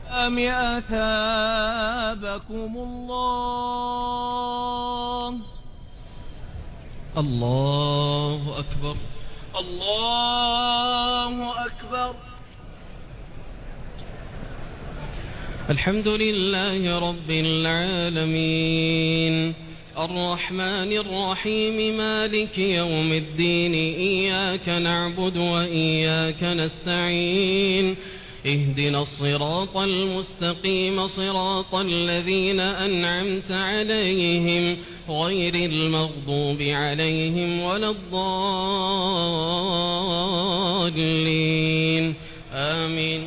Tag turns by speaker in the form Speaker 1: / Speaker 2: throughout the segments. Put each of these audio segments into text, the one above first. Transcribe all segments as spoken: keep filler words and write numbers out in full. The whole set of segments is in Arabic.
Speaker 1: أم أثابكم الله.
Speaker 2: الله أكبر.
Speaker 1: الله أكبر.
Speaker 2: الحمد لله رب العالمين الرحمن الرحيم مالك يوم الدين إياك نعبد وإياك نستعين اهدنا الصراط المستقيم صراط الذين أنعمت عليهم غير المغضوب عليهم ولا الضالين آمين.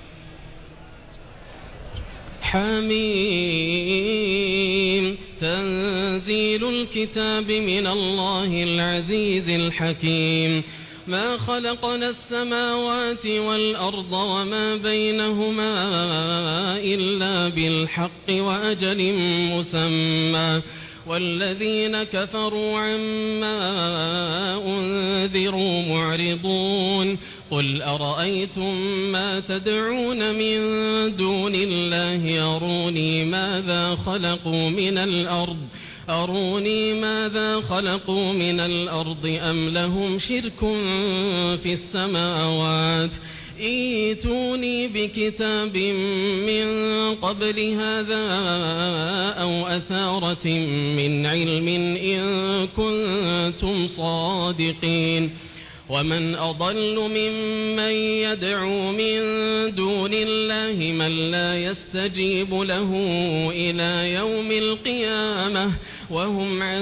Speaker 2: حميم تنزيل الكتاب من الله العزيز الحكيم ما خلقنا السماوات والأرض وما بينهما إلا بالحق وأجل مسمى والذين كفروا عما أنذروا معرضون قل أرأيتم ما تدعون من دون الله أروني ماذا خلقوا من الأرض أروني ماذا خلقوا من الأرض أم لهم شرك في السماوات ائتوني بكتاب من قبل هذا أو أثارة من علم إن كنتم صادقين ومن أضل ممن يدعو من دون الله من لا يستجيب له إلى يوم القيامة وهم عن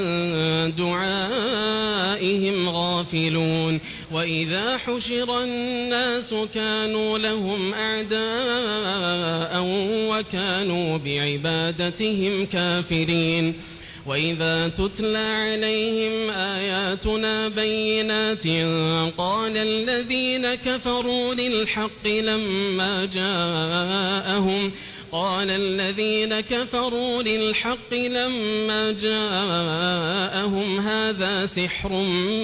Speaker 2: دعائهم غافلون وإذا حشر الناس كانوا لهم أعداء وكانوا بعبادتهم كافرين وإذا تتلى عليهم آياتنا بينات قال الذين كفروا للحق لما جاءهم قال الذين كفروا للحق لما جاءهم هذا سحر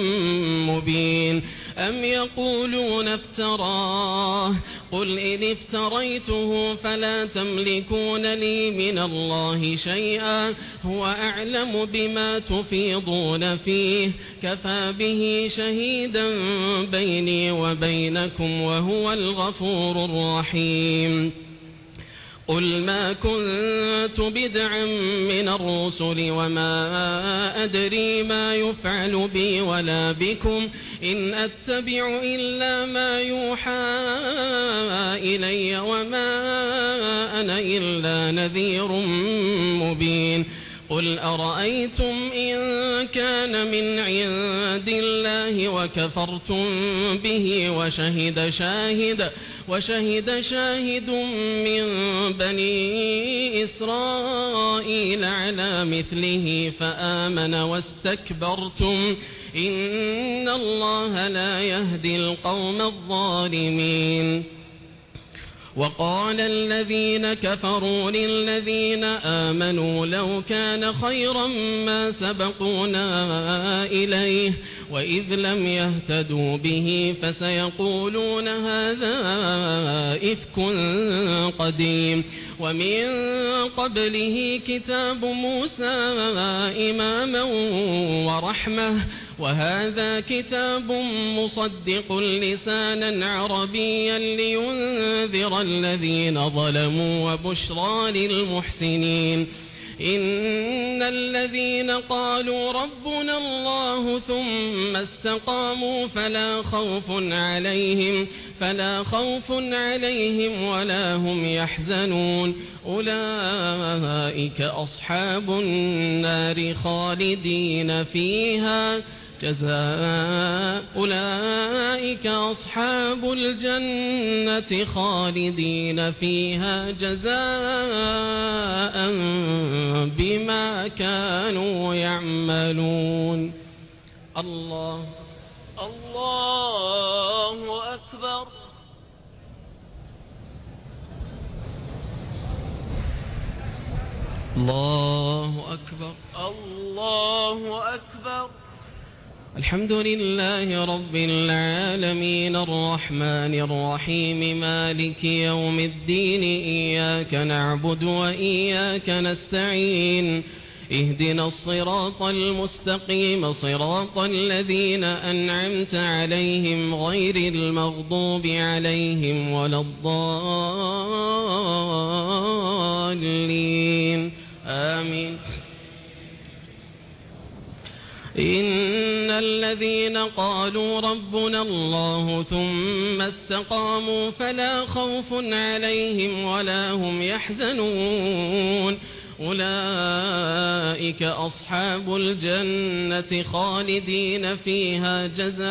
Speaker 2: مبين أم يقولون افتراه قل إن افتريته فلا تملكون لي من الله شيئا هو أعلم بما تفيضون فيه كفى به شهيدا بيني وبينكم وهو الغفور الرحيم قل ما كنت بدعا من الرسل وما أدري ما يفعل بي ولا بكم إن أتبع إلا ما يوحى إلي وما أنا إلا نذير مبين قل أرأيتم إن كان من عند الله وكفرتم به وشهد شاهد وشهد شاهد من بني إسرائيل على مثله فآمن واستكبرتم إن الله لا يهدي القوم الظالمين وقال الذين كفروا للذين آمنوا لو كان خيرا ما سبقونا إليه وإذ لم يهتدوا به فسيقولون هذا إفك قديم ومن قبله كتاب موسى إماما ورحمة وهذا كتاب مصدق لسانا عربيا لينذر الذين ظلموا وبشرى للمحسنين إن الذين قالوا ربنا الله ثم استقاموا فلا خوف عليهم فلا خوف عليهم ولا هم يحزنون أولئك أصحاب النار خالدين فيها جزاء أولئك أصحاب الجنة خالدين فيها جزاء بما كانوا يعملون. الله
Speaker 1: الله أكبر.
Speaker 2: الله أكبر.
Speaker 1: الله أكبر.
Speaker 2: الحمد لله رب العالمين الرحمن الرحيم مالك يوم الدين إياك نعبد وإياك نستعين اهدنا الصراط المستقيم صراط الذين أنعمت عليهم غير المغضوب عليهم ولا الضالين آمين. إن الذين قالوا ربنا الله ثم استقاموا فلا خوف عليهم ولا هم يحزنون أولئك أصحاب الجنة خالدين فيها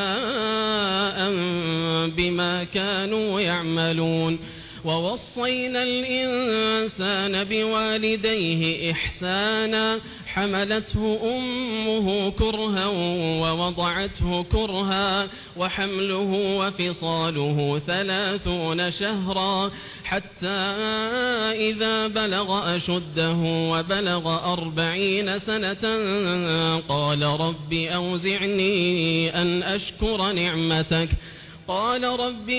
Speaker 2: جزاء بما كانوا يعملون ووصينا الإنسان بوالديه إحسانا حملته أمه كرها ووضعته كرها وحمله وفصاله ثلاثون شهرا حتى إذا بلغ أشده وبلغ أربعين سنة قال رب أوزعني أن أشكر نعمتك قال رب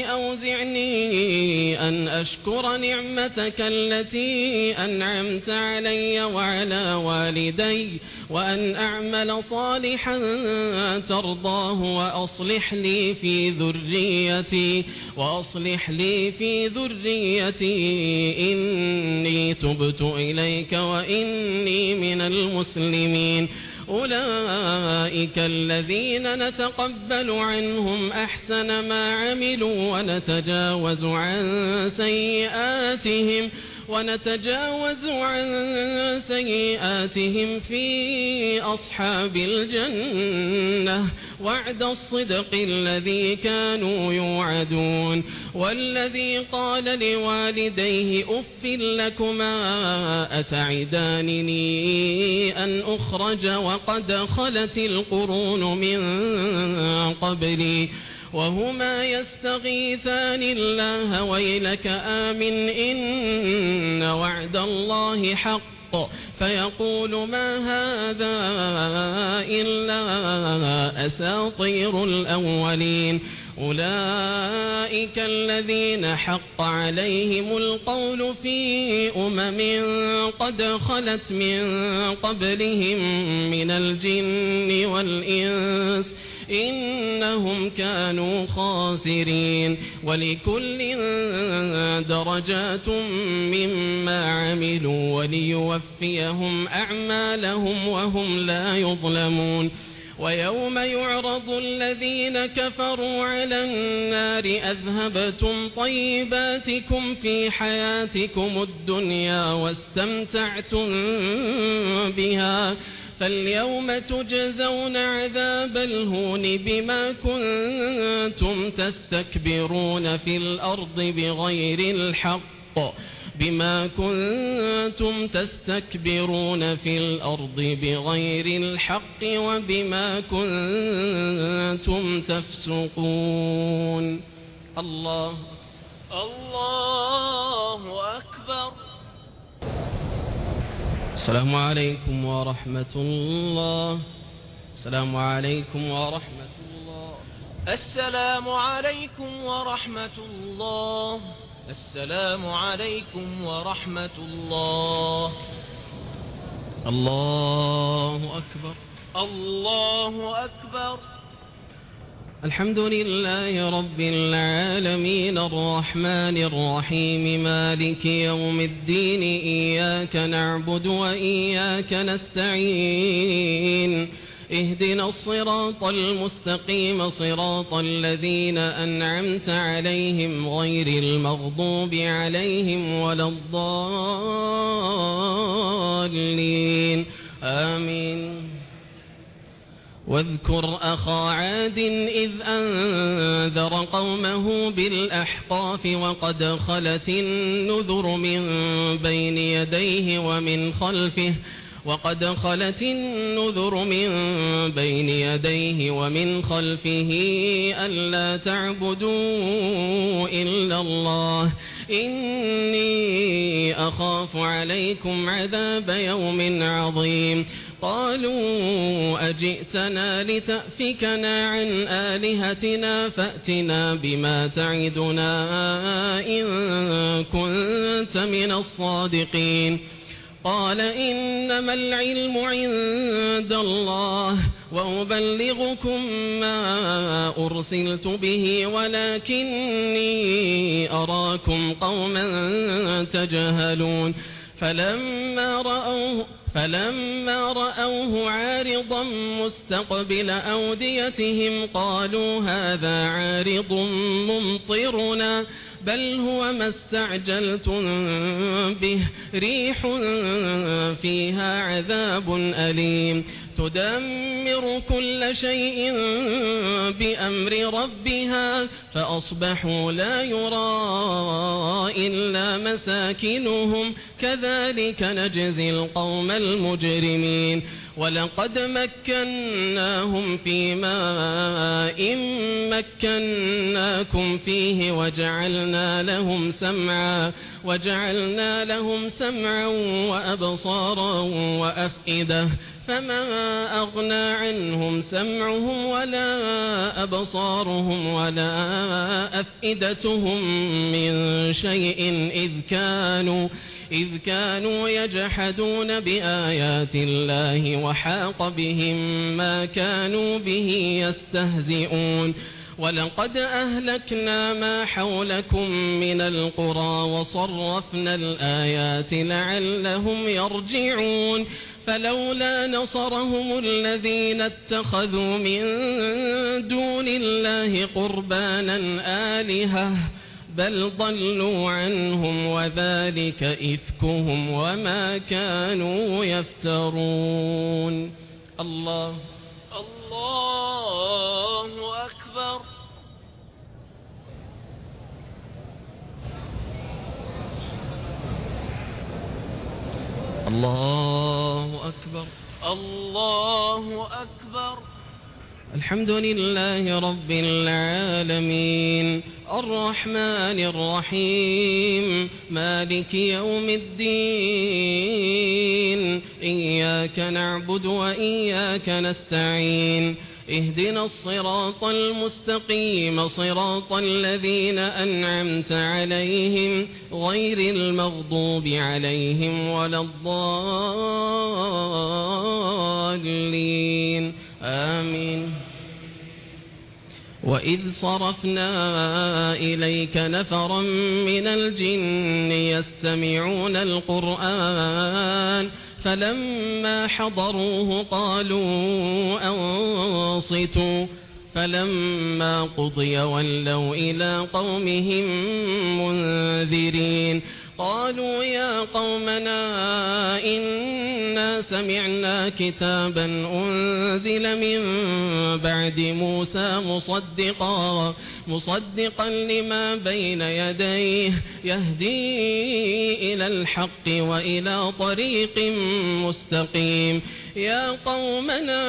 Speaker 2: أوزعني أن أشكر نعمتك التي أنعمت علي وعلى والدي وأن أعمل صالحا ترضاه وأصلح لي في ذريتي وأصلح لي في ذريتي إني تبت إليك وإني من المسلمين أولئك الذين نتقبل عنهم أحسن ما عملوا ونتجاوز عن سيئاتهم ونتجاوز عن سيئاتهم في أصحاب الجنة وعد الصدق الذي كانوا يوعدون والذي قال لوالديه أف لكما أتعدانني أن أخرج وقد خلت القرون من قبلي وهما يستغيثان الله ويلك آمن إن وعد الله حق فيقول ما هذا إلا أساطير الأولين أولئك الذين حق عليهم القول في أمم قد خلت من قبلهم من الجن والإنس إنهم كانوا خاسرين ولكل درجات مما عملوا وليوفيهم أعمالهم وهم لا يظلمون ويوم يعرض الذين كفروا على النار أذهبتم طيباتكم في حياتكم الدنيا واستمتعتم بها فاليوم تجزون عذاب الهون بما كنتم تستكبرون في الأرض بغير الحق بما كنتم تستكبرون في الأرض بغير الحق وبما كنتم تفسقون. الله
Speaker 1: الله أكبر.
Speaker 2: السلام عليكم ورحمة الله. السلام عليكم ورحمة الله.
Speaker 1: السلام عليكم ورحمة الله. السلام عليكم ورحمة الله.
Speaker 2: الله أكبر.
Speaker 1: الله أكبر.
Speaker 2: الحمد لله رب العالمين الرحمن الرحيم مالك يوم الدين إياك نعبد وإياك نستعين اهدنا الصراط المستقيم صراط الذين أنعمت عليهم غير المغضوب عليهم ولا الضالين آمين. واذكر أخا عاد إذ أنذر قومه بالأحقاف وقد خلت النذر من بين يديه ومن خلفه وقد خلت النذر من بين يديه ومن خلفه ألا تعبدوا إلا الله إني أخاف عليكم عذاب يوم عظيم. قالوا أجئتنا لتأفكنا عن آلهتنا فأتنا بما تعدنا إن كنت من الصادقين قال إنما العلم عند الله وأبلغكم ما أرسلت به ولكني أراكم قوما تجهلون فلما رأوه فلما رأوه عارضا مستقبل أوديتهم قالوا هذا عارض ممطرنا بل هو ما استعجلتم به ريح فيها عذاب أليم تدمر كل شيء بأمر ربها فأصبحوا لا يرى إلا مساكنهم كذلك نجزي القوم المجرمين ولقد مكناهم في ماء مكناكم فيه وجعلنا لهم سمعا وجعلنا لهم سمعا وأبصارا وأفئدة فما أغنى عنهم سمعهم ولا أبصارهم ولا أفئدتهم من شيء إذ كانوا إذ كانوا يجحدون بآيات الله وحاق بهم ما كانوا به يستهزئون ولقد أهلكنا ما حولكم من القرى وصرفنا الآيات لعلهم يرجعون فلولا نصرهم الذين اتخذوا من دون الله قربانا آلهة بل ضلوا عنهم وذلك إفكهم وما كانوا يفترون الله
Speaker 1: الله أكبر
Speaker 2: الله أكبر
Speaker 1: الله أكبر
Speaker 2: الحمد لله رب العالمين الرحمن الرحيم مالك يوم الدين إياك نعبد وإياك نستعين اهدنا الصراط المستقيم صراط الذين أنعمت عليهم غير المغضوب عليهم ولا الضالين آمين وإذ صرفنا إليك نفرا من الجن يستمعون القرآن فلما حضروه قالوا أنصتوا فلما قضي ولوا إلى قومهم منذرين قالوا يا قومنا إنا سمعنا كتابا أنزل من بعد موسى مصدقا مصدقا لما بين يديه يهدي إلى الحق وإلى طريق مستقيم يا قومنا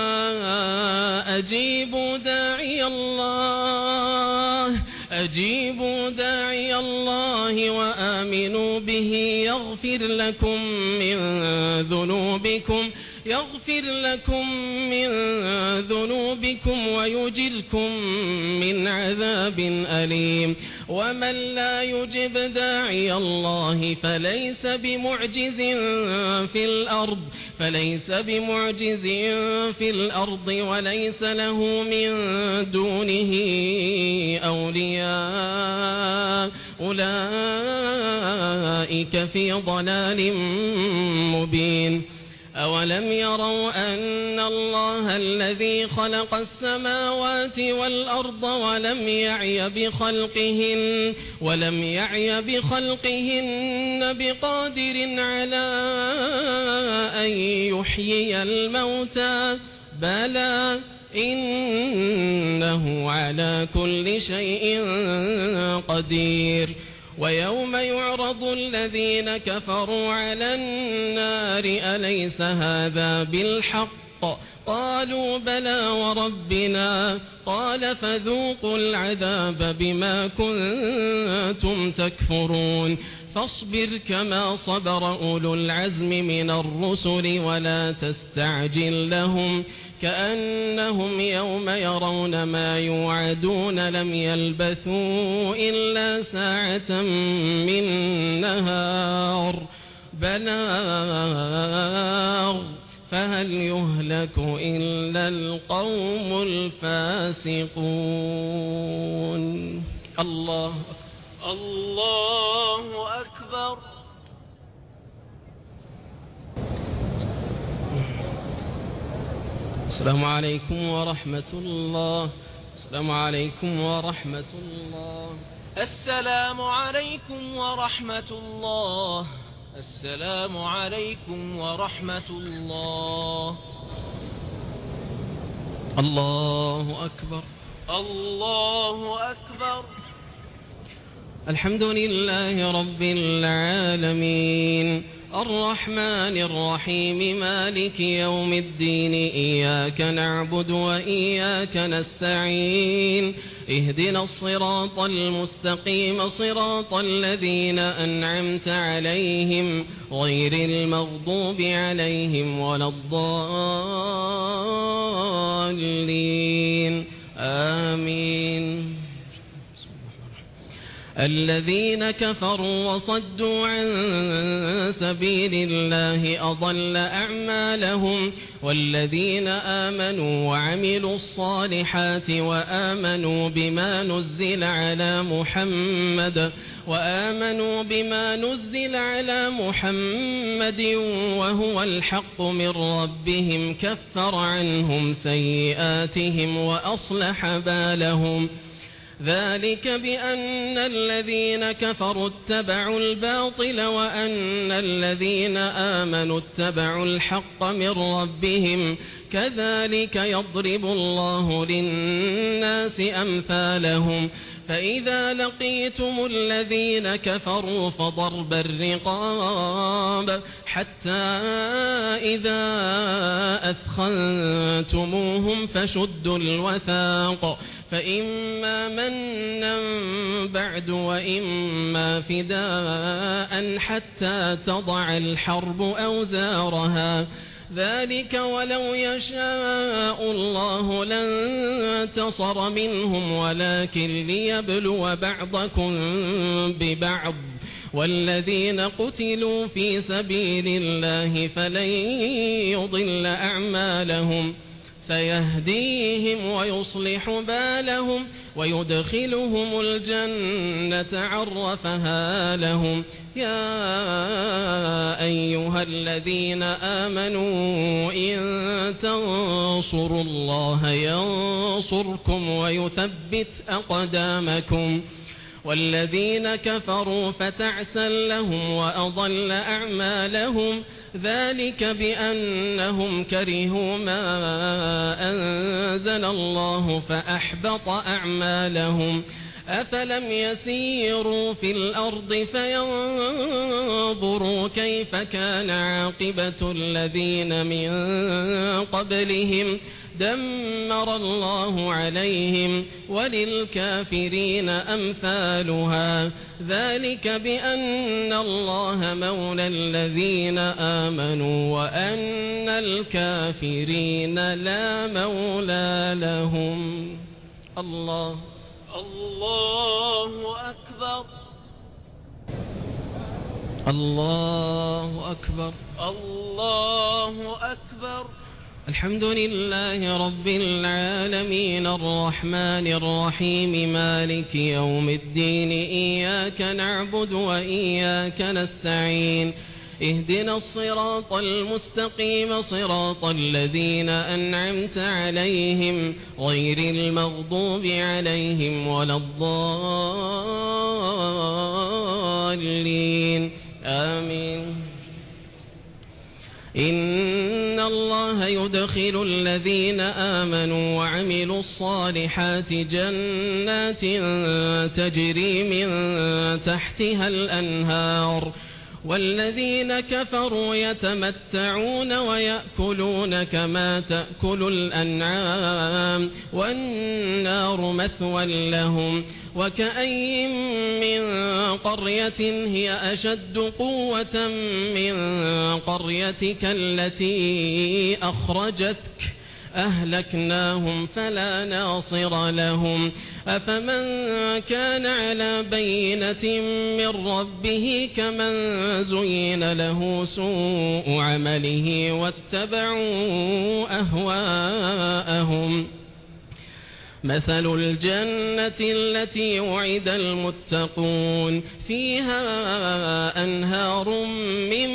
Speaker 2: أجيبوا داعي الله أجيبوا داعي الله وآمنوا به يغفر لكم من ذنوبكم يغفر لكم من ذنوبكم ويجركم من عذاب أليم ومن لا يجب داعي الله فليس بمعجز في الأرض فليس بمعجز في الأرض وليس له من دونه أولياء أولئك في ضلال مبين أولم يروا أن الله الذي خلق السماوات والأرض ولم يعي بخلقهن ولم يعي بخلقهن بقادر على أن يحيي الموتى بلى إنه على كل شيء قدير ويوم يعرض الذين كفروا على النار أليس هذا بالحق قالوا بلى وربنا قال فذوقوا العذاب بما كنتم تكفرون فاصبر كما صبر أولو العزم من الرسل ولا تستعجل لهم كأنهم يوم يرون ما يوعدون لم يلبثوا إلا ساعة من نهار بلاغ فهل يهلك إلا القوم الفاسقون. الله
Speaker 1: الله أكبر.
Speaker 2: السلام عليكم ورحمة الله. السلام عليكم ورحمة الله.
Speaker 1: السلام عليكم ورحمة الله. السلام عليكم ورحمة الله.
Speaker 2: الله أكبر.
Speaker 1: الله أكبر.
Speaker 2: الحمد لله رب العالمين الرحمن الرحيم مالك يوم الدين إياك نعبد وإياك نستعين اهدنا الصراط المستقيم صراط الذين أنعمت عليهم غير المغضوب عليهم ولا الضالين آمين. الذين كفروا وصدوا عن سبيل الله أضل أعمالهم والذين آمنوا وعملوا الصالحات وآمنوا بما نزل على محمد وآمنوا بما نزل على محمد وهو الحق من ربهم كفر عنهم سيئاتهم وأصلح بالهم ذلك بأن الذين كفروا اتبعوا الباطل وأن الذين آمنوا اتبعوا الحق من ربهم كذلك يضرب الله للناس أمثالهم فإذا لقيتم الذين كفروا فضرب الرقاب حتى إذا أثخنتموهم فشدوا الوثاق فإما منا بعد وإما فداء حتى تضع الحرب أوزارها ذلك ولو يشاء الله لانتصر منهم ولكن ليبلو بعضكم ببعض والذين قتلوا في سبيل الله فلن يضل أعمالهم سيهديهم ويصلح بالهم ويدخلهم الجنة عرفها لهم يا أيها الذين آمنوا إن تنصروا الله ينصركم ويثبت أقدامكم والذين كفروا فتعسا لهم وأضل أعمالهم ذلك بأنهم كرهوا ما أنزل الله فأحبط أعمالهم أفلم يسيروا في الأرض فينظروا كيف كان عاقبة الذين من قبلهم دمر الله عليهم وللكافرين أمثالها ذلك بأن الله مولى الذين آمنوا وأن الكافرين لا مولى لهم. الله
Speaker 1: الله أكبر.
Speaker 2: الله أكبر.
Speaker 1: الله أكبر.
Speaker 2: الحمد لله رب العالمين الرحمن الرحيم مالك يوم الدين إياك نعبد وإياك نستعين اهدنا الصراط المستقيم صراط الذين أنعمت عليهم غير المغضوب عليهم ولا الضالين آمين. إن الله يدخل الذين آمنوا وعملوا الصالحات جنات تجري من تحتها الأنهار والذين كفروا يتمتعون ويأكلون كما تأكل الأنعام والنار مثوى لهم وكأي من قرية هي أشد قوة من قريتك التي أخرجتك أهلكناهم فلا ناصر لهم أفمن كان على بينة من ربه كمن زين له سوء عمله واتبعوا أهواءهم مثل الجنة التي وعد المتقون فيها أنهار من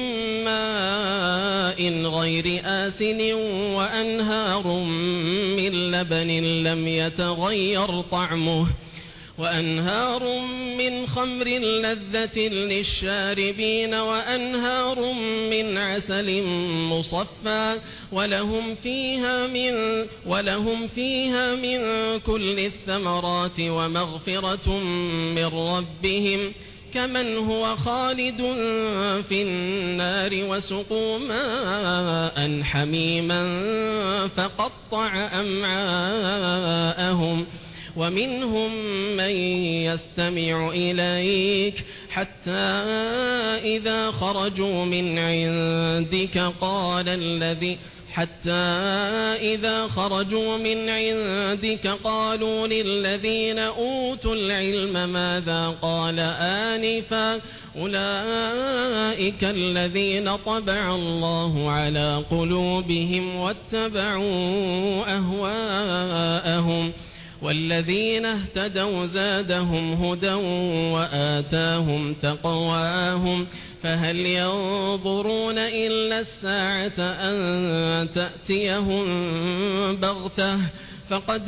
Speaker 2: ماء غير آسن وأنهار من لبن لم يتغير طعمه وأنهار من خمر لذة للشاربين وأنهار من عسل مصفى ولهم فيها من ولهم فيها من كل الثمرات ومغفرة من ربهم كمن هو خالد في النار وسقوا ماء حميما فقطع أمعاءهم ومنهم من يستمع إليك حتى إذا خرجوا من عندك قال الذي حتى إذا خرجوا من عندك قالوا للذين أوتوا العلم ماذا قال آنفا أولئك الذين طبع الله على قلوبهم واتبعوا أهواءهم والذين اهتدوا زادهم هدى وآتاهم تقواهم فهل ينظرون إلا الساعة أن تأتيهم بغتة فقد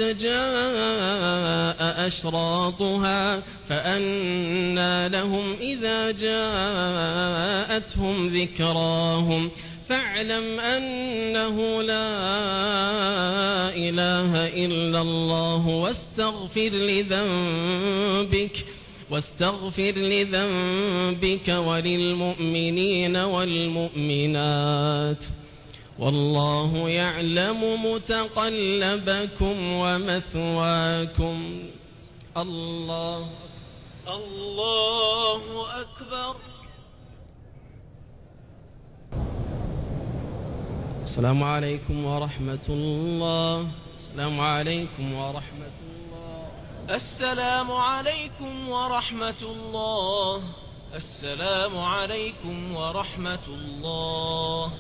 Speaker 2: جاء أشراطها فأنى لهم إذا جاءتهم ذكراهم فاعلم أنه لا إله إلا الله واستغفر لذنبك واستغفر لذنبك وللمؤمنين والمؤمنات والله يعلم متقلبكم ومثواكم الله
Speaker 1: الله أكبر.
Speaker 2: السلام عليكم ورحمة الله. السلام عليكم ورحمة الله.
Speaker 1: السلام عليكم ورحمة الله. السلام عليكم ورحمة الله.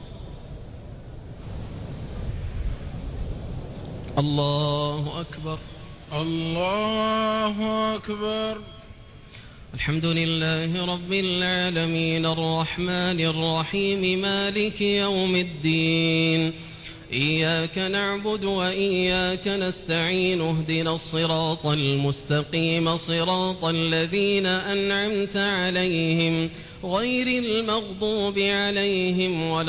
Speaker 2: الله أكبر.
Speaker 3: الله أكبر.
Speaker 2: الحمد لله رب العالمين الرحمن الرحيم مالك يوم الدين إياك نعبد وإياك نستعين اهدنا الصراط المستقيم صراط الذين أنعمت عليهم غير المغضوب عليهم ولا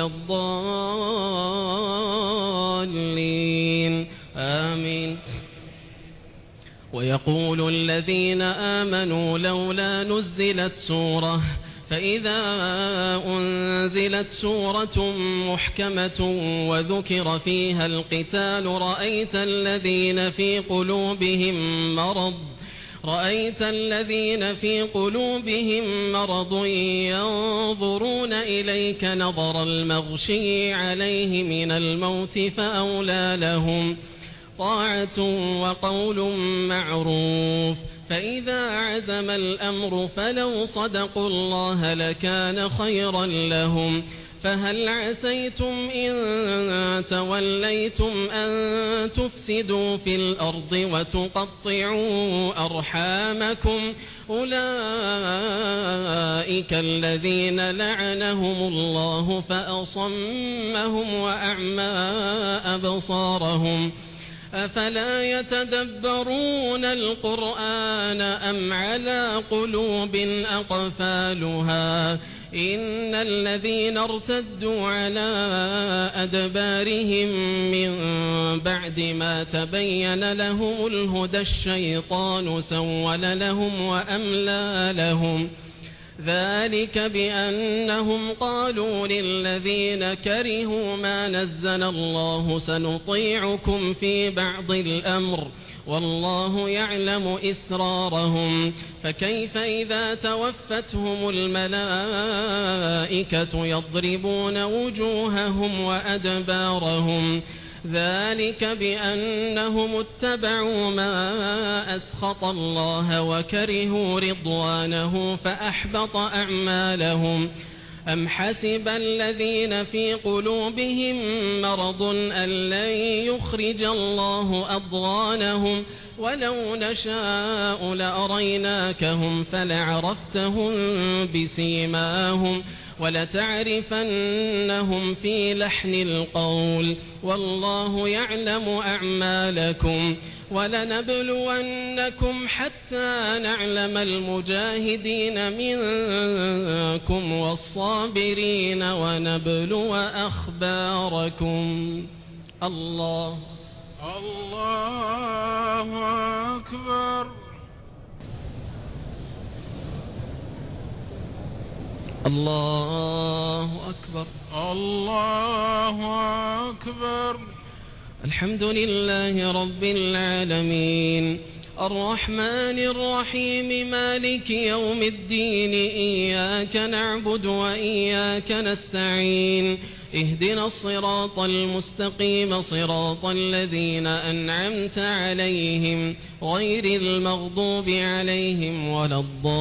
Speaker 2: الضالين آمين. ويقول الذين آمنوا لولا نزلت سورة فإذا أنزلت سورة محكمة وذكر فيها القتال رأيت الذين في قلوبهم مرض رأيت الذين في قلوبهم مرض ينظرون إليك نظر المغشي عليه من الموت فأولى لهم طاعة وقول معروف فإذا عزم الأمر فلو صدقوا الله لكان خيرا لهم فهل عسيتم إن توليتم أن تفسدوا في الأرض وتقطعوا أرحامكم أولئك الذين لعنهم الله فأصمهم وأعمى أبصارهم أفلا يتدبرون القرآن أم على قلوب أقفالها إن الذين ارتدوا على أدبارهم من بعد ما تبين لهم الهدى الشيطان سول لهم وأملى لهم ذلك بأنهم قالوا للذين كرهوا ما نزل الله سنطيعكم في بعض الأمر والله يعلم إسرارهم فكيف إذا توفتهم الملائكة يضربون وجوههم وأدبارهم ذلك بأنهم اتبعوا ما أسخط الله وكرهوا رضوانه فأحبط أعمالهم أم حسب الذين في قلوبهم مرض أن لن يخرج الله أضغانهم ولو نشاء لأريناكهم فلعرفتهم بسيماهم ولتعرفنهم في لحن القول والله يعلم أعمالكم ولنبلونكم حتى نعلم المجاهدين منكم والصابرين ونبلو أخباركم. الله
Speaker 3: الله أكبر.
Speaker 2: الله أكبر.
Speaker 3: الله أكبر.
Speaker 2: الحمد لله رب العالمين الرحمن الرحيم مالك يوم الدين إياك نعبد وإياك نستعين اهدنا الصراط المستقيم صراط الذين أنعمت عليهم غير المغضوب عليهم ولا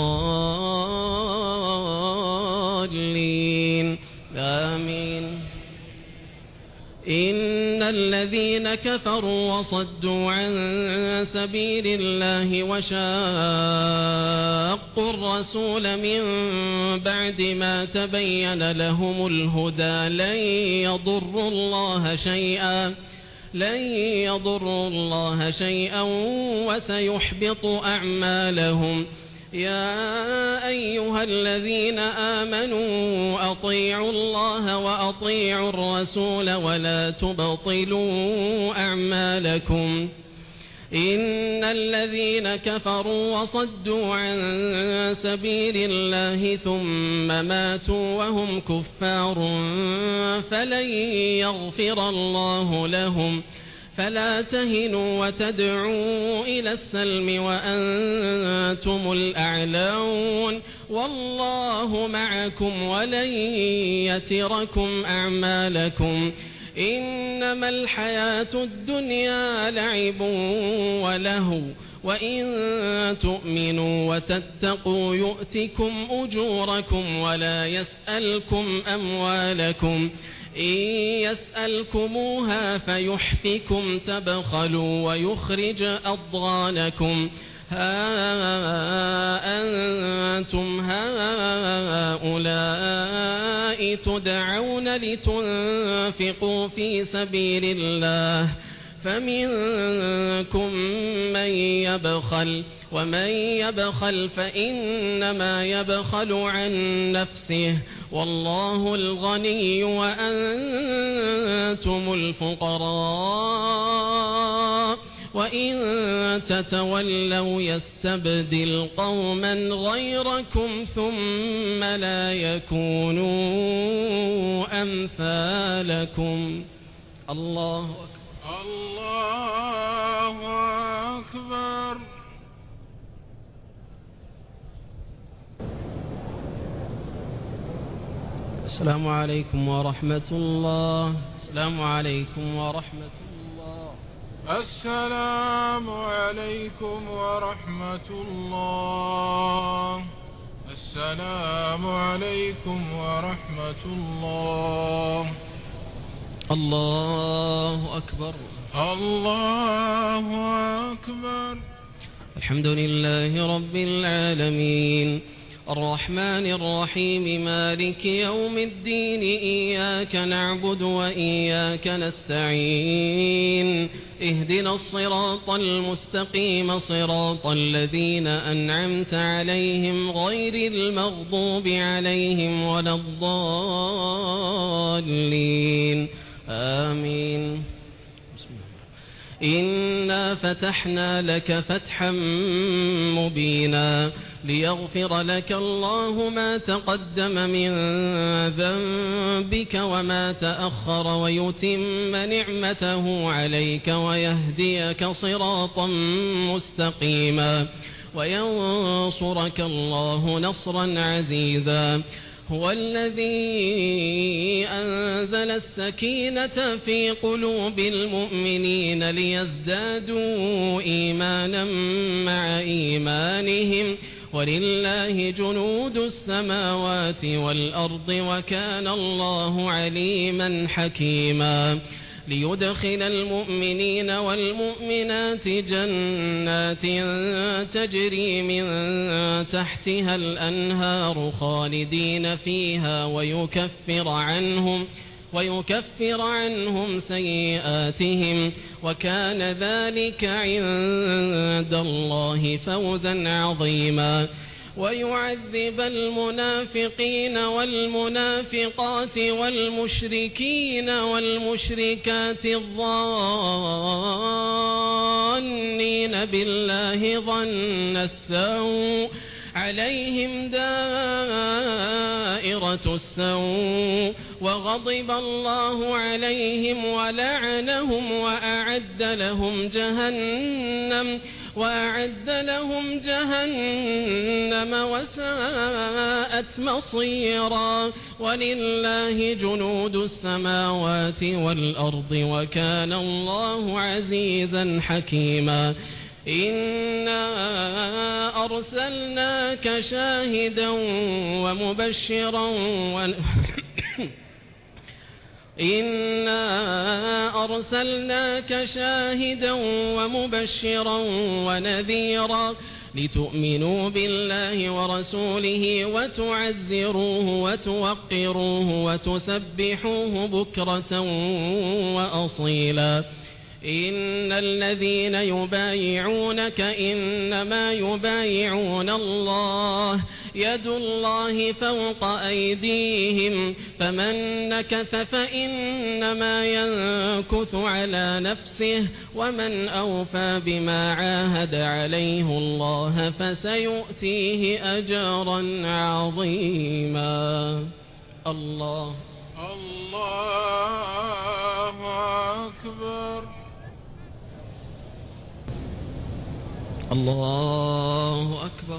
Speaker 2: الضالين آمين. إن الذين كفروا وصدوا عن سبيل الله وشاقوا الرسول من بعد ما تبين لهم الهدى لن يضروا الله شيئا لن يضروا الله شيئا وسيحبط أعمالهم. يا أيها الذين آمنوا أطيعوا الله وأطيعوا الرسول ولا تبطلوا أعمالكم. إن الذين كفروا وصدوا عن سبيل الله ثم ماتوا وهم كفار فلن يغفر الله لهم فلا تهنوا وتدعوا إلى السلم وأنتم الأعلون والله معكم ولن يتركم أعمالكم. إنما الحياة الدنيا لعب ولهو وإن تؤمنوا وتتقوا يؤتكم أجوركم ولا يسألكم أموالكم. إن يسألكموها فيحفكم تبخلوا ويخرج أضغانكم. ها أنتم هؤلاء تدعون لتنفقوا في سبيل الله فمنكم من يبخل ومن يبخل فإنما يبخل عن نفسه والله الغني وأنتم الفقراء وإن تتولوا يستبدل قوما غيركم ثم لا يكونوا أمثالكم. الله أكبر.
Speaker 3: الله أكبر.
Speaker 2: السلام عليكم ورحمة الله. السلام عليكم ورحمة الله.
Speaker 3: السلام عليكم ورحمة الله. السلام عليكم ورحمة الله.
Speaker 2: الله أكبر.
Speaker 3: الله أكبر.
Speaker 2: الحمد لله رب العالمين الرحمن الرحيم مالك يوم الدين إياك نعبد وإياك نستعين اهدنا الصراط المستقيم صراط الذين أنعمت عليهم غير المغضوب عليهم ولا الضالين آمين. إنا فتحنا لك فتحا مبينا ليغفر لك الله ما تقدم من ذنبك وما تأخر ويتم نعمته عليك ويهديك صراطا مستقيما وينصرك الله نصرا عزيزا. هو الذي أنزل السكينة في قلوب المؤمنين ليزدادوا إيمانا مع إيمانهم ولله جنود السماوات والأرض وكان الله عليما حكيما. ليدخل المؤمنين والمؤمنات جنات تجري من تحتها الأنهار خالدين فيها ويكفر عنهم ويكفر عنهم سيئاتهم وكان ذلك عند الله فوزا عظيما. ويعذب المنافقين والمنافقات والمشركين والمشركات الظانين بالله ظن السوء عليهم دائرة السوء وغضب الله عليهم ولعنهم وأعد لهم جهنم وأعد لهم جهنم وساءت مصيرا. ولله جنود السماوات والأرض وكان الله عزيزا حكيما. إنا أرسلناك شاهدا ومبشرا ون... إنا أرسلناك شاهدا ومبشرا ونذيرا لتؤمنوا بالله ورسوله وتعزروه وتوقروه وتسبحوه بكرة وأصيلا. إن الذين يبايعونك إنما يبايعون الله يد الله فوق أيديهم فمن نكث فإنما ينكث على نفسه ومن أوفى بما عاهد عليه الله فسيؤتيه أجرا عظيما. الله
Speaker 3: الله أكبر.
Speaker 2: الله أكبر.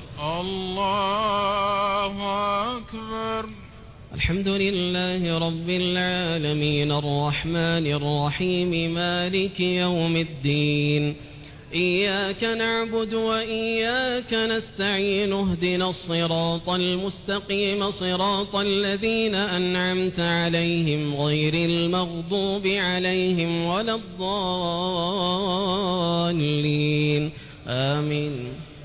Speaker 3: الله أكبر.
Speaker 2: الحمد لله رب العالمين الرحمن الرحيم مالك يوم الدين. إياك نعبد وإياك نستعين اهدنا الصراط المستقيم صراط الذين أنعمت عليهم غير المغضوب عليهم ولا الضالين آمين.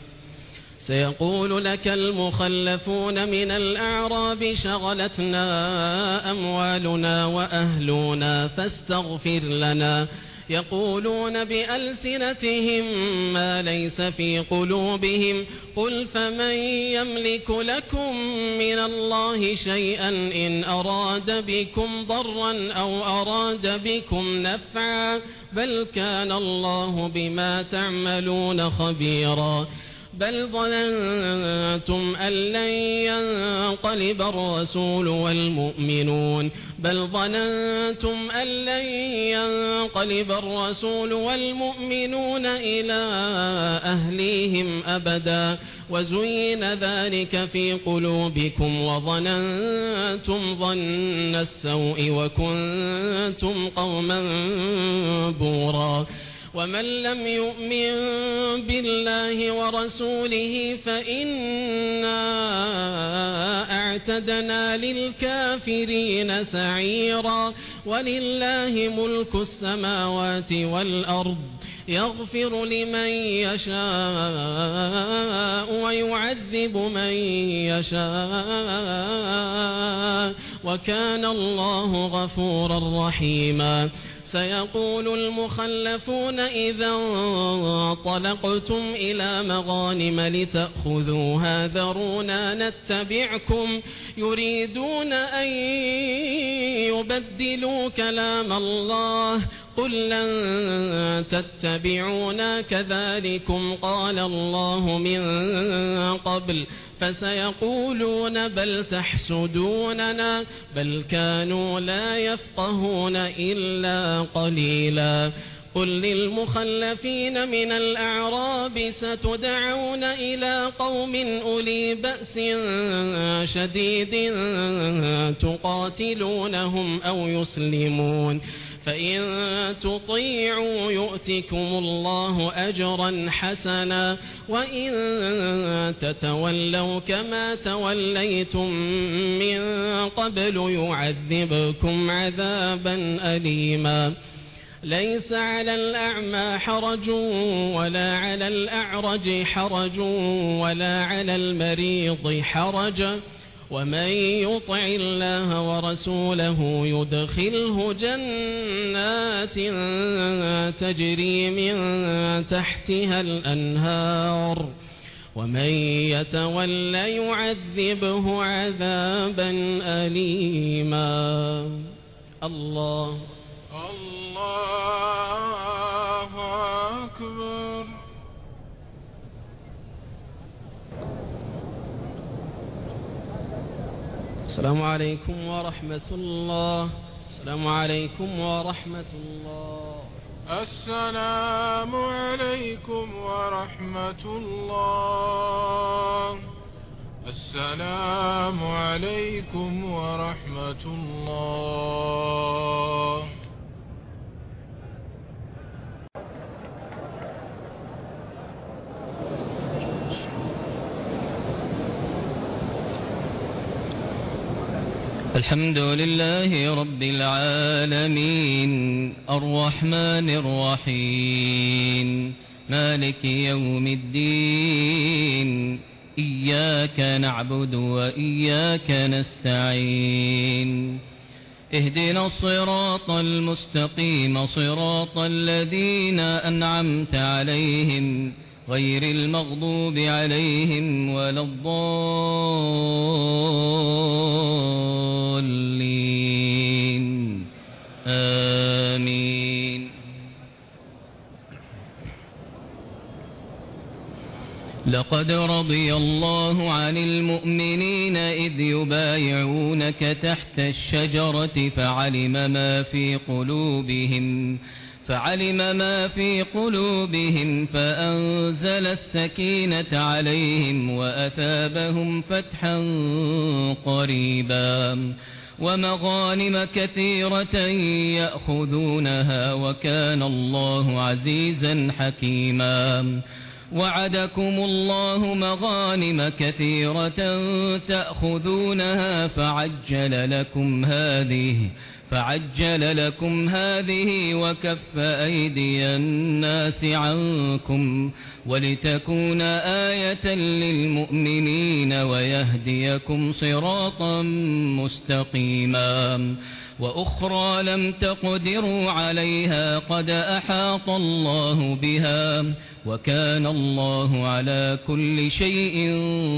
Speaker 2: سيقول لك المخلفون من الأعراب شغلتنا أموالنا وأهلنا فاستغفر لنا يقولون بألسنتهم ما ليس في قلوبهم قل فمن يملك لكم من الله شيئا إن أراد بكم ضرا أو أراد بكم نفعا بل كان الله بما تعملون خبيرا. بل ظننتم أن لن ينقلب الرسول والمؤمنون بل ظننتم أن لن ينقلب الرسول والمؤمنون إلى أهليهم أبدا وزين ذلك في قلوبكم وظننتم ظن السوء وكنتم قوما بورا. ومن لم يؤمن بالله ورسوله فإنا أعتدنا للكافرين سعيرا. ولله ملك السماوات والأرض يغفر لمن يشاء ويعذب من يشاء وكان الله غفورا رحيما. سيقول المخلفون إذا انطلقتم إلى مغانم لتأخذوها ذرونا نتبعكم يريدون أن يبدلوا كلام الله قل لن تتبعونا كذلكم قال الله من قبل فسيقولون بل تحسدوننا بل كانوا لا يفقهون إلا قليلا قل للمخلفين من الأعراب ستدعون إلى قوم أولي بأس شديد تقاتلونهم أو يسلمون فإن تطيعوا يؤتكم الله أجرا حسنا وإن تتولوا كما توليتم من قبل يعذبكم عذابا أليما ليس على الأعمى حرج ولا على الأعرج حرج ولا على المريض حرج ومن يطع الله ورسوله يدخله جنات تجري من تحتها الأنهار ومن يتول يعذبه عذابا أليما الله
Speaker 3: الله أكبر.
Speaker 2: السلام عليكم ورحمة الله. السلام عليكم ورحمة الله.
Speaker 3: السلام عليكم ورحمة الله. السلام عليكم ورحمة الله.
Speaker 4: الحمد لله رب العالمين الرحمن الرحيم مالك يوم الدين إياك نعبد وإياك نستعين اهدنا الصراط المستقيم صراط الذين أنعمت عليهم غير المغضوب عليهم ولا الضالين آمين. لقد رضي الله عن المؤمنين إذ يبايعونك تحت الشجرة فعلم ما في قلوبهم فعلم ما في قلوبهم فأنزل السكينة عليهم وأثابهم فتحا قريبا ومغانم كثيرة يأخذونها وكان الله عزيزا حكيما. وعدكم الله مغانم كثيرة تأخذونها فعجل لكم هذه فعجل لكم هذه وكف أيدي الناس عنكم ولتكون آية للمؤمنين ويهديكم صراطا مستقيما. وأخرى لم تقدروا عليها قد أحاط الله بها وكان الله على كل شيء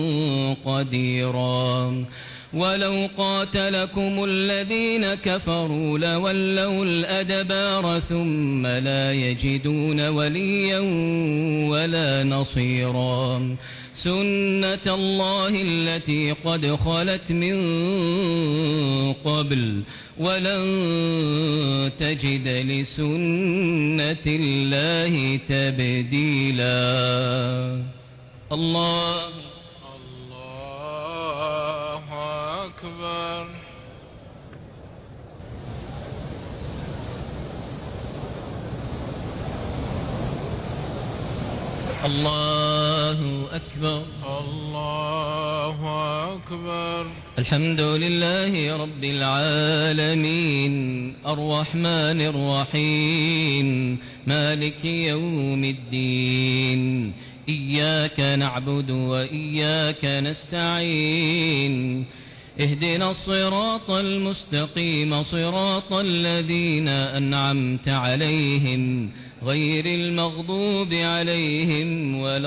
Speaker 4: قديرا. ولو قاتلكم الذين كفروا لولوا الأدبار ثم لا يجدون وليا ولا نصيرا. سنة الله التي قد خلت من قبل ولن تجد لسنة الله تبديلا. الله
Speaker 3: الله أكبر.
Speaker 4: الله أكبر.
Speaker 3: الله أكبر.
Speaker 4: الحمد لله رب العالمين الرحمن الرحيم مالك يوم الدين إياك نعبد وإياك نستعين اهدنا الصراط المستقيم صراط الذين أنعمت عليهم غير المغضوب عليهم ولا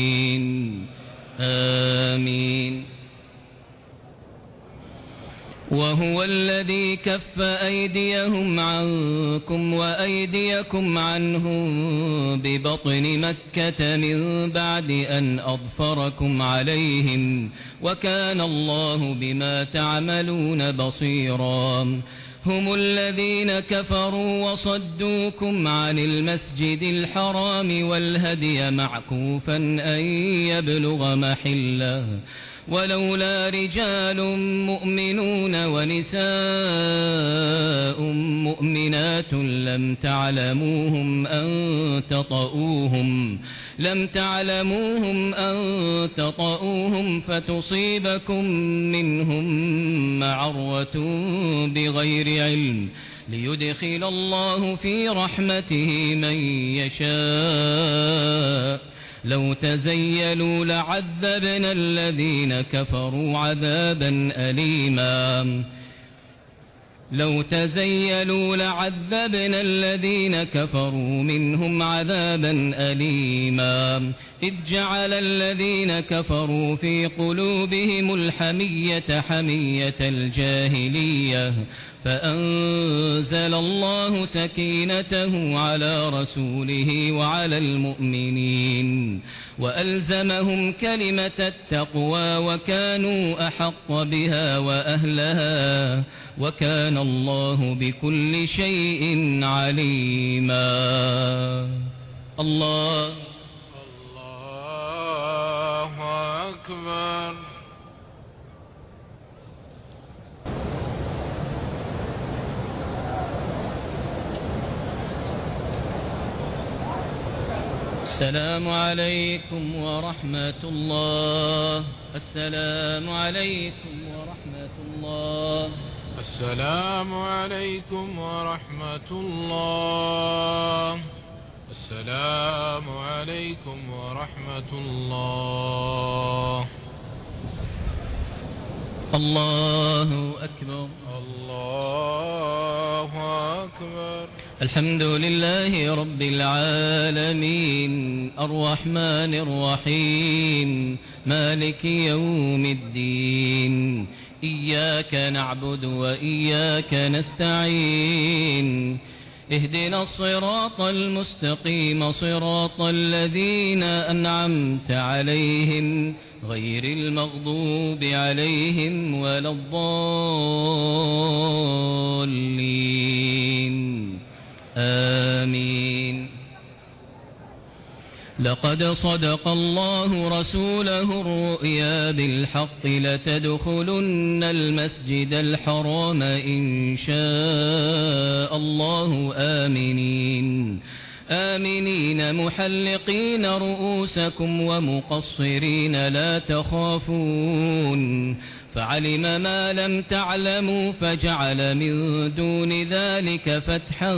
Speaker 4: الضالين آمين. وهو الذي كف أيديهم عنكم وأيديكم عنهم ببطن مكة من بعد أن أظفركم عليهم وكان الله بما تعملون بصيرا هم الذين كفروا وصدوكم عن المسجد الحرام والهدي معكوفا أن يبلغ محله ولولا رجال مؤمنون ونساء مؤمنات لم تعلموهم أن تطؤوهم لم تعلموهم أن تطؤوهم فتصيبكم منهم معرة بغير علم ليدخل الله في رحمته من يشاء لو تزيلوا لعذبنا الذين كفروا عذابا أليما لو تزيلوا لعذبنا الذين كفروا منهم عذابا أليما إذ جعل الذين كفروا في قلوبهم الحمية حمية الجاهلية فأنزل الله سكينته على رسوله وعلى المؤمنين وألزمهم كلمة التقوى وكانوا أحق بها وأهلها وكان الله بكل شيء عليما الله
Speaker 3: الله أكبر.
Speaker 4: السلام عليكم ورحمة الله السلام عليكم ورحمة الله
Speaker 3: السلام عليكم ورحمة الله السلام عليكم ورحمة الله.
Speaker 4: الله أكبر
Speaker 3: الله أكبر.
Speaker 4: الحمد لله رب العالمين الرحمن الرحيم مالك يوم الدين إياك نعبد وإياك نستعين اهدنا الصراط المستقيم صراط الذين أنعمت عليهم غير المغضوب عليهم ولا الضالين آمين. لقد صدق الله رسوله الرؤيا بالحق لتدخلن المسجد الحرام إن شاء الله آمنين آمنين محلقين رؤوسكم ومقصرين لا تخافون فعلم ما لم تعلموا فجعل من دون ذلك فتحا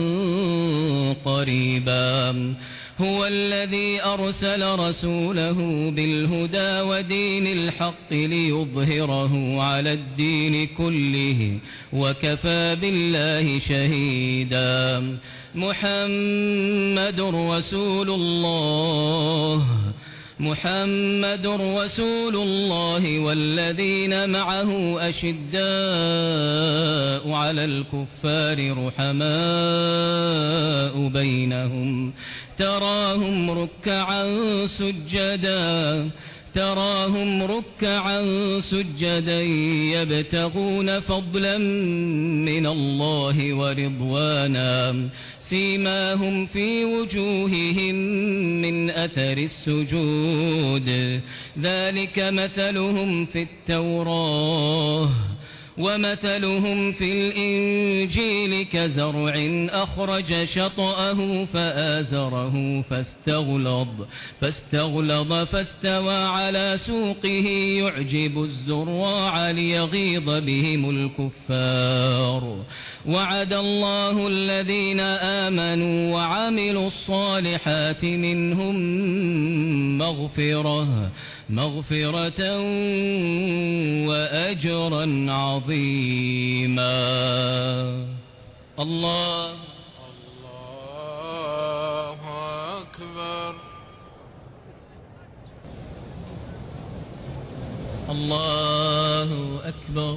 Speaker 4: قريبا هو الذي أرسل رسوله بالهدى ودين الحق ليظهره على الدين كله وكفى بالله شهيدا محمد رسول الله محمد رسول الله والذين معه أشداء على الكفار رحماء بينهم تراهم ركعا سجدا تراهم ركعا سجدا يبتغون فضلا من الله ورضوانا سيماهم في وجوههم من أثر السجود ذلك مثلهم في التوراة ومثلهم في الإنجيل كزرع أخرج شطأه فآزره فاستغلظ فاستغلظ فاستوى على سوقه يعجب الزراع ليغيظ بهم الكفار وعد الله الذين آمنوا وعملوا الصالحات منهم مغفرة مغفرة وأجرا عظيما. الله
Speaker 3: الله أكبر.
Speaker 4: الله الله أكبر.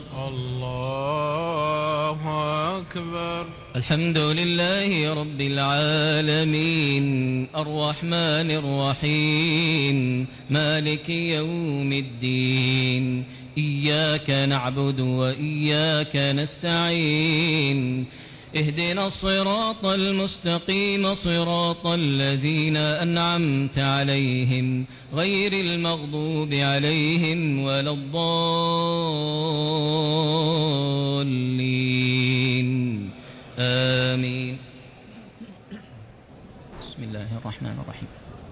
Speaker 3: الله أكبر.
Speaker 4: الحمد لله رب العالمين الرحمن الرحيم مالك يوم الدين إياك نعبد وإياك نستعين اهدنا الصراط المستقيم صراط الذين أنعمت عليهم غير المغضوب عليهم ولا الضالين آمين. بسم الله الرحمن الرحيم.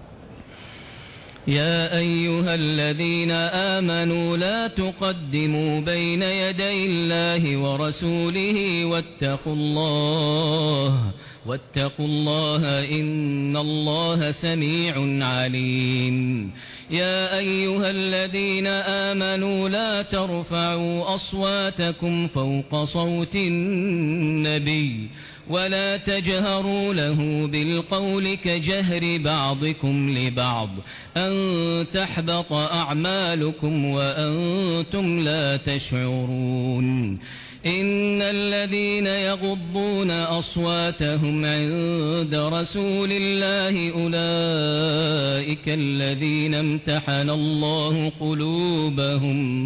Speaker 4: يا أيها الذين آمنوا لا تقدموا بين يدي الله ورسوله واتقوا الله واتقوا الله إن الله سميع عليم. يا أيها الذين آمنوا لا ترفعوا أصواتكم فوق صوت النبي ولا تجهروا له بالقول كجهر بعضكم لبعض أن تحبط أعمالكم وأنتم لا تشعرون. إن الذين يغضون أصواتهم عند رسول الله أولئك الذين امتحن الله قلوبهم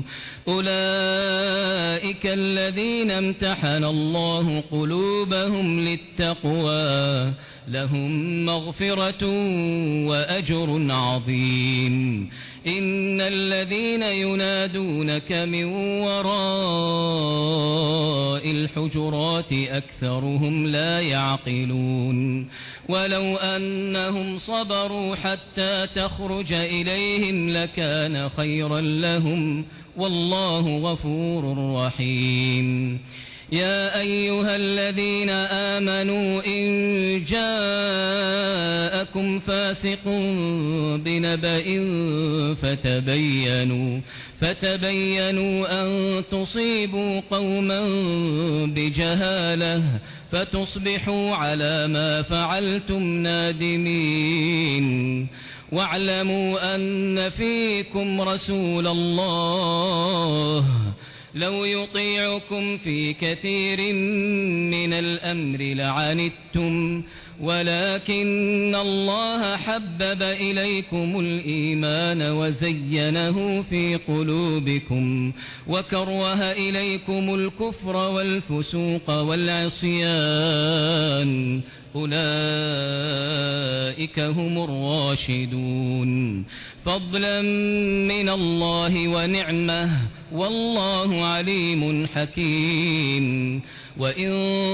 Speaker 4: أولئك الذين امتحن الله قلوبهم للتقوى لهم مغفرة وأجر عظيم. إن الذين ينادونك من وراء الحجرات أكثرهم لا يعقلون. ولو أنهم صبروا حتى تخرج إليهم لكان خيرا لهم والله غفور رحيم. يا أيها الذين آمنوا إن جاءكم فاسق بنبأ فتبينوا فتبينوا أن تصيبوا قوما بجهالة فتصبحوا على ما فعلتم نادمين. واعلموا أن فيكم رسول الله لو يطيعكم في كثير من الأمر لعنتم ولكن الله حبب إليكم الإيمان وزينه في قلوبكم وكره إليكم الكفر والفسوق والعصيان أولئك هم الراشدون فضلا من الله ونعمه والله عليم حكيم. وإن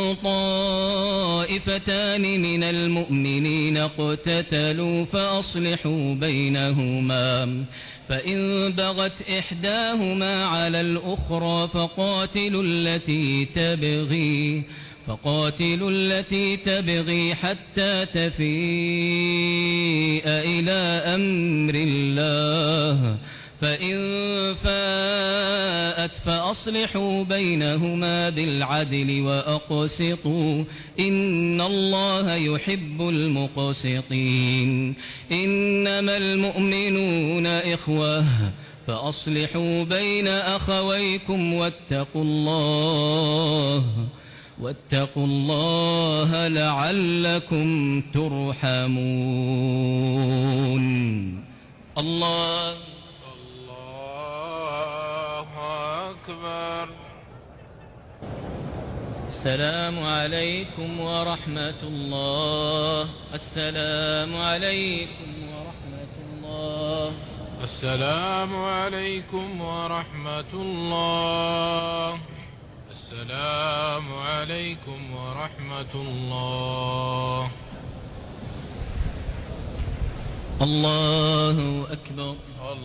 Speaker 4: طائفتان من المؤمنين اقتتلوا فأصلحوا بينهما فإن بغت إحداهما على الأخرى فقاتلوا التي تبغي فقاتلوا التي تبغي حتى تفيء إلى أمر الله فإن فاءت فأصلحوا بينهما بالعدل وأقسطوا إن الله يحب المقسطين. إنما المؤمنون إخوة فأصلحوا بين أخويكم واتقوا الله واتقوا الله لعلكم ترحمون. الله
Speaker 3: أكبر.
Speaker 4: السلام عليكم ورحمة الله. السلام عليكم ورحمة الله.
Speaker 3: السلام عليكم ورحمة الله. السلام عليكم ورحمة الله.
Speaker 4: الله أكبر.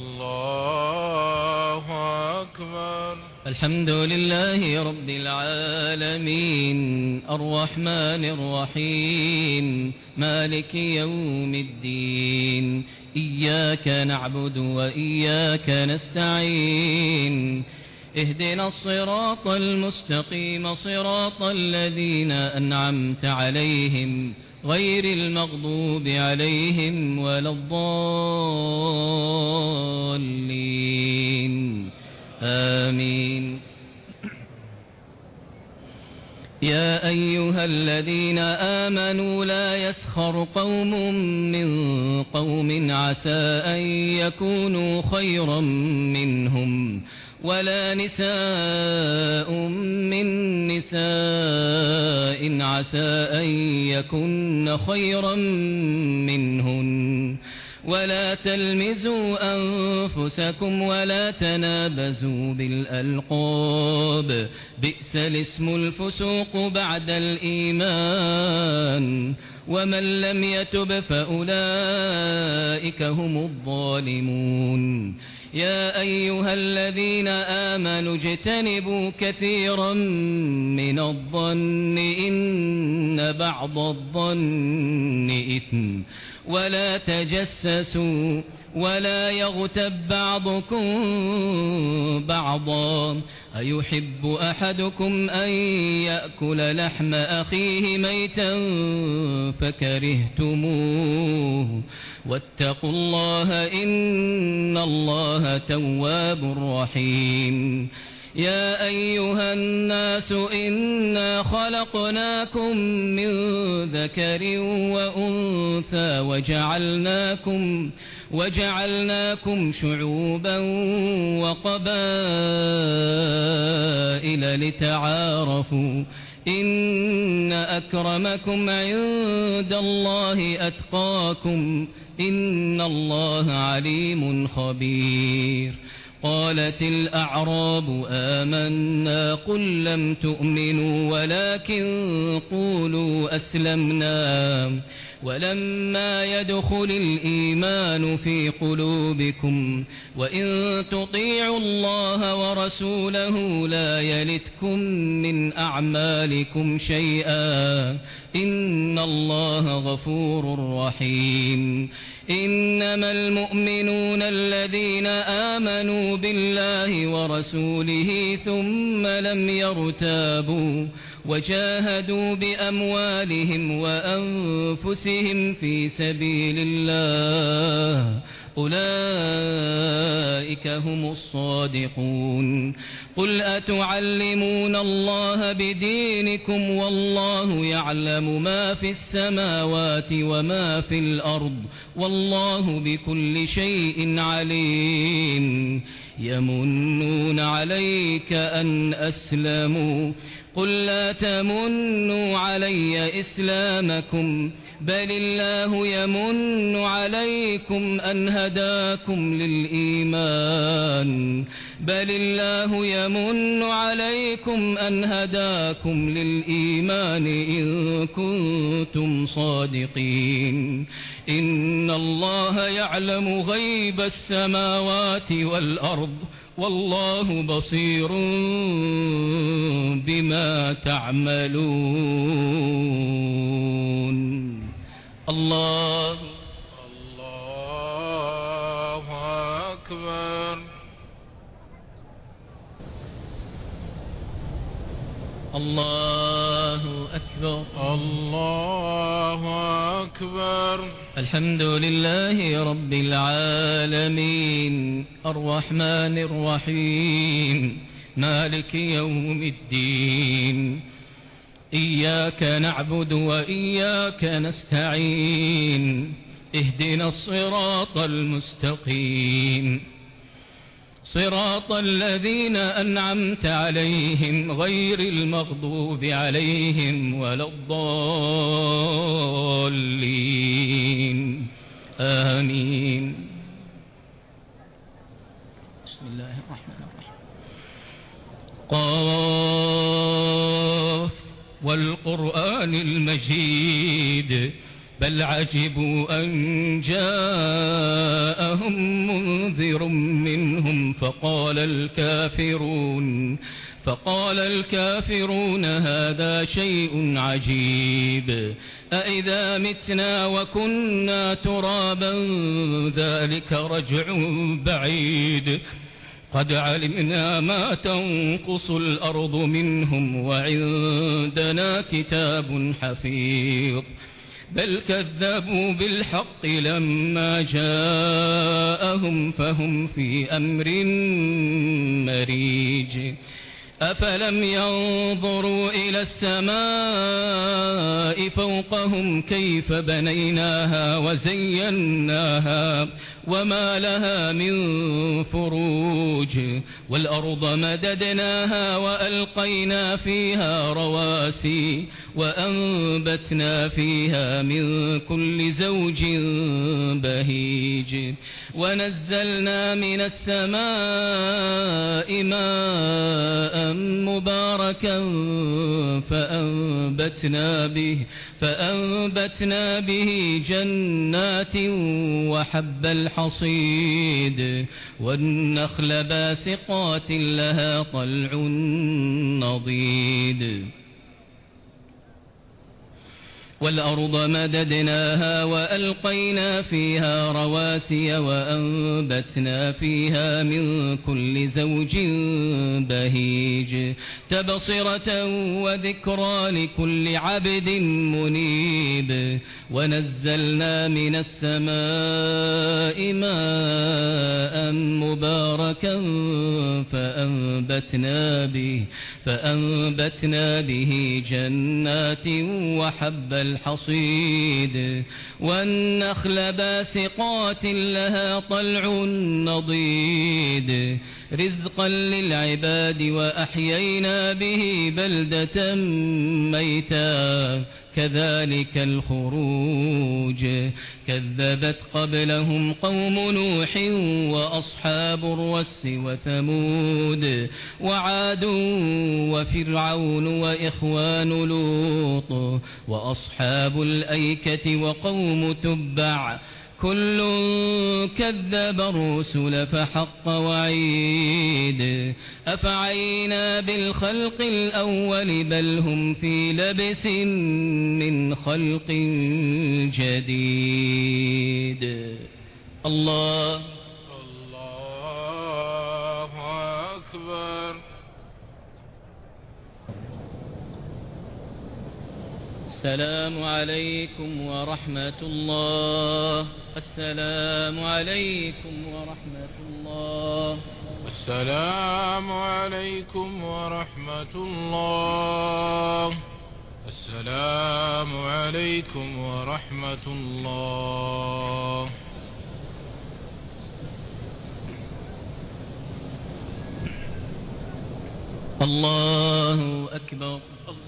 Speaker 3: الله أكبر.
Speaker 4: الحمد لله رب العالمين الرحمن الرحيم مالك يوم الدين إياك نعبد وإياك نستعين اهدنا الصراط المستقيم صراط الذين أنعمت عليهم غير المغضوب عليهم ولا الضالين آمين. آمين. يا أيها الذين آمنوا لا يسخر قوم من قوم عسى أن يكونوا خيرا منهم ولا نساء من نساء عسى أن يكن خيرا منهن ولا تلمزوا أنفسكم ولا تنابزوا بالألقاب بئس الاسم الفسوق بعد الإيمان ومن لم يتب فأولئك هم الظالمون. يا أيها الذين آمنوا اجتنبوا كثيرا من الظن إن بعض الظن إثم ولا تجسسوا ولا يغتب بعضكم بعضا أيحب أحدكم أن يأكل لحم أخيه ميتا فكرهتموه واتقوا الله إن الله تواب رحيم. يا أيها الناس إنا خلقناكم من ذكر وأنثى وجعلناكم وجعلناكم شعوبا وقبائل لتعارفوا إن أكرمكم عند الله أتقاكم إن الله عليم خبير. قالت الأعراب آمنا قل لم تؤمنوا ولكن قولوا أسلمنا ولما يدخل الإيمان في قلوبكم وإن تطيعوا الله ورسوله لا يلتكم من أعمالكم شيئا إن الله غفور رحيم. إنما المؤمنون الذين آمنوا بالله ورسوله ثم لم يرتابوا وجاهدوا بأموالهم وأنفسهم في سبيل الله أولئك هم الصادقون. قل أتعلمون الله بدينكم والله يعلم ما في السماوات وما في الأرض والله بكل شيء عليم. يمنون عليك أن أسلموا قل لا تمنوا علي إسلامكم بل الله يمن عليكم أن هداكم للإيمان بل الله يمن عليكم أن هداكم للإيمان إن كنتم صادقين. إن الله يعلم غيب السماوات والأرض والله بصير بما تعملون. الله
Speaker 3: الله أكبر.
Speaker 4: الله أكبر.
Speaker 3: الله أكبر.
Speaker 4: الحمد لله رب العالمين الرحمن الرحيم مالك يوم الدين إياك نعبد وإياك نستعين اهدنا الصراط المستقيم صراط الذين أنعمت عليهم غير المغضوب عليهم ولا الضالين آمين. بسم الله الرحمن الرحيم. قاف والقرآن المجيد بل عجبوا أن جاءهم منذر منهم فقال الكافرون فقال الكافرون هذا شيء عجيب أإذا متنا وكنا ترابا ذلك رجع بعيد قد علمنا ما تنقص الأرض منهم وعندنا كتاب حفيظ بل كذبوا بالحق لما جاءهم فهم في أمر مريج أفلم ينظروا إلى السماء فوقهم كيف بنيناها وزيناها وما لها من فروج والأرض مددناها وألقينا فيها رواسي وأنبتنا فيها من كل زوج بهيج ونزلنا من السماء ماء مباركا فأنبتنا به فأنبتنا به جنات وحب الحصيد والنخل باسقات لها طلع نضيد والأرض مددناها وألقينا فيها رواسي وأنبتنا فيها من كل زوج بهيج تبصرة وذكرى لكل عبد منيب ونزلنا من السماء ماء مباركا فأنبتنا به فأنبتنا به جنات وحب الحصيد والنخل باسقات لها طلع نضيد رزقا للعباد وأحيينا به بلدة ميتا كذلك الخروج كذبت قبلهم قوم نوح وأصحاب الرس وثمود وعاد وفرعون وإخوان لوط وأصحاب الأيكة وقوم تبع كل كذب الرسل فحق وعيد أفعينا بالخلق الأول بل هم في لبس من خلق جديد الله
Speaker 3: الله أكبر
Speaker 4: السلام عليكم ورحمة الله السلام عليكم ورحمة الله
Speaker 3: السلام عليكم ورحمة الله السلام عليكم ورحمة الله
Speaker 4: الله أكبر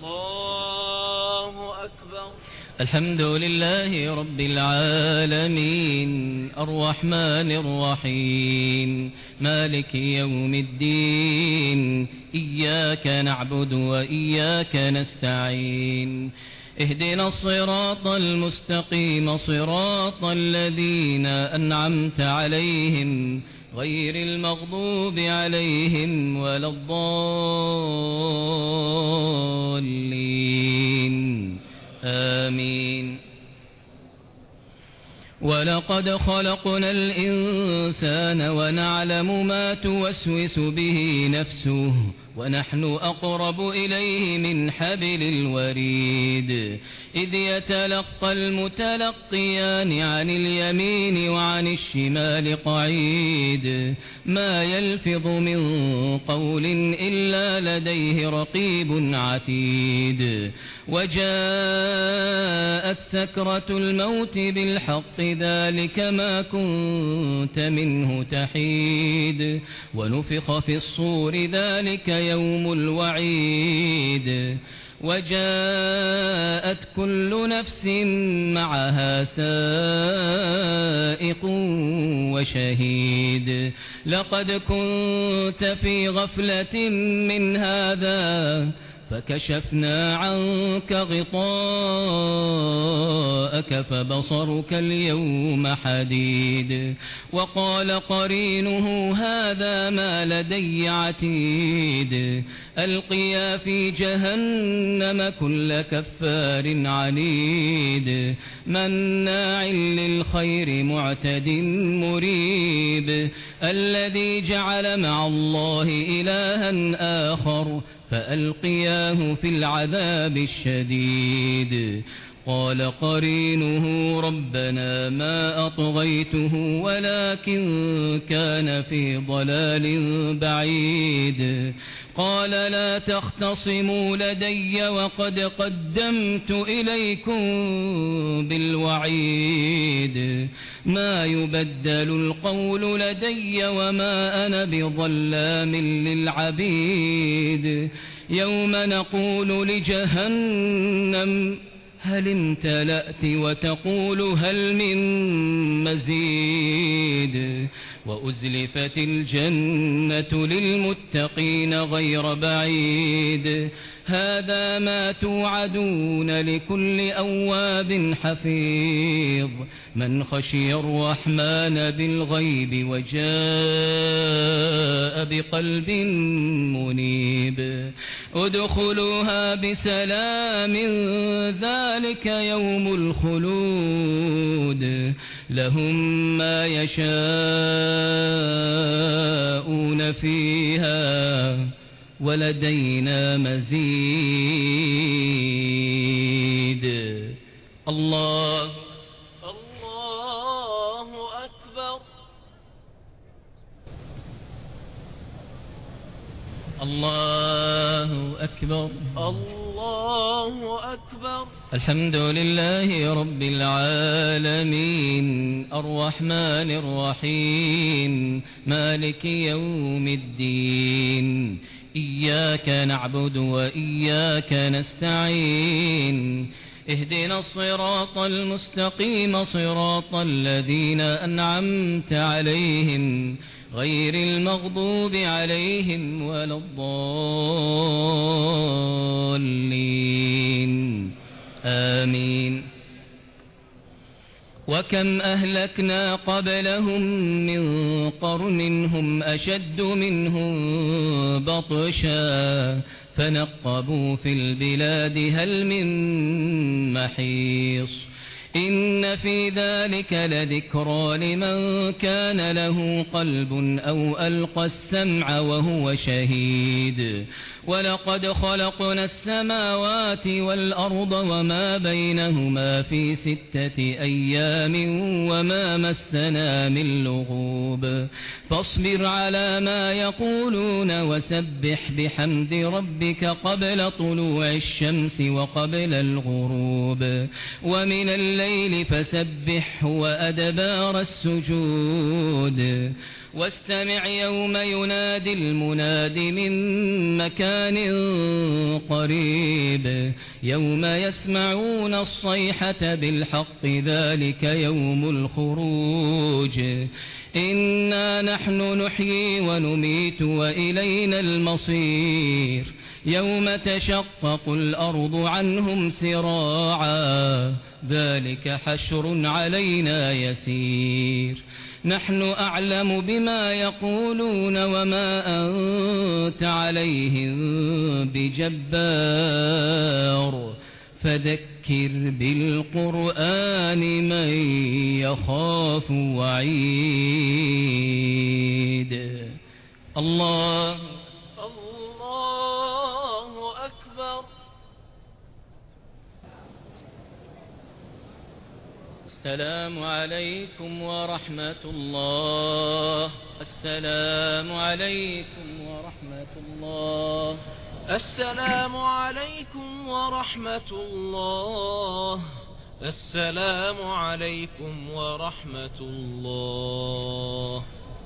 Speaker 1: الله أكبر.
Speaker 4: الحمد لله رب العالمين الرحمن الرحيم مالك يوم الدين إياك نعبد وإياك نستعين اهدنا الصراط المستقيم صراط الذين أنعمت عليهم غير المغضوب عليهم ولا الضالين آمين. ولقد خلقنا الإنسان ونعلم ما توسوس به نفسه ونحن أقرب إليه من حبل الوريد إذ يتلقى المتلقيان عن اليمين وعن الشمال قعيد ما يلفظ من قول إلا لديه رقيب عتيد وجاءت سكرة الموت بالحق ذلك ما كنت منه تحيد ونفخ في الصور ذلك يوم الوعيد وجاءت كل نفس معها سائق وشهيد لقد كنت في غفلة من هذا فكشفنا عنك غطاءك فبصرك اليوم حديد وقال قرينه هذا ما لدي عتيد ألقيا في جهنم كل كفار عنيد مناع للخير معتد مريب الذي جعل مع الله إلها آخر فألقياه في العذاب الشديد قال قرينه ربنا ما أطغيته ولكن كان في ضلال بعيد قال لا تختصموا لدي وقد قدمت إليكم بالوعيد ما يبدل القول لدي وما أنا بظلام للعبيد يوم نقول لجهنم هل امتلأت وتقول هل من مزيد وأزلفت الجنة للمتقين غير بعيد هذا ما توعدون لكل أواب حفيظ من خشي الرحمن بالغيب وجاء بقلب منيب ادخلوها بسلام ذلك يوم الخلود لهم ما يشاءون فيها ولدينا مزيد الله
Speaker 1: الله أكبر
Speaker 4: الله أكبر
Speaker 1: الله أكبر
Speaker 4: الحمد لله رب العالمين الرحمن الرحيم مالك يوم الدين إياك نعبد وإياك نستعين اهدنا الصراط المستقيم صراط الذين أنعمت عليهم غير المغضوب عليهم ولا الضالين آمين وكم أهلكنا قبلهم من قرن هم أشد منهم بطشا فنقبوا في البلاد هل من محيص إن في ذلك لذكرى لمن كان له قلب أو ألقى السمع وهو شهيد ولقد خلقنا السماوات والأرض وما بينهما في ستة أيام وما مسنا من لغوب فاصبر على ما يقولون وسبح بحمد ربك قبل طلوع الشمس وقبل الغروب ومن الليل فسبحه وأدبار السجود واستمع يوم ينادي المناد من مكان قريب يوم يسمعون الصيحة بالحق ذلك يوم الخروج إنا نحن نحيي ونميت وإلينا المصير يوم تشقق الأرض عنهم سراعا ذلك حشر علينا يسير نحن أعلم بما يقولون وما أنت عليهم بجبار فذكر بالقرآن من يخاف وعيد الله
Speaker 1: الله أكبر
Speaker 4: السلام عليكم ورحمة الله السلام عليكم ورحمة الله
Speaker 1: السلام عليكم ورحمة الله السلام عليكم ورحمة الله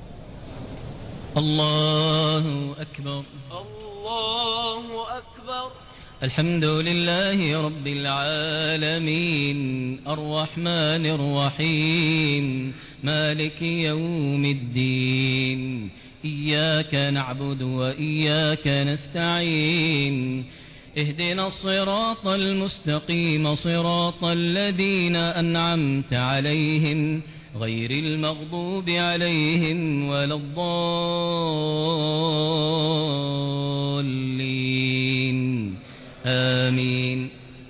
Speaker 4: الله أكبر
Speaker 1: الله أكبر
Speaker 4: الحمد لله رب العالمين الرحمن الرحيم مالك يوم الدين إياك نعبد وإياك نستعين اهدنا الصراط المستقيم صراط الذين أنعمت عليهم غير المغضوب عليهم ولا الضالين آمين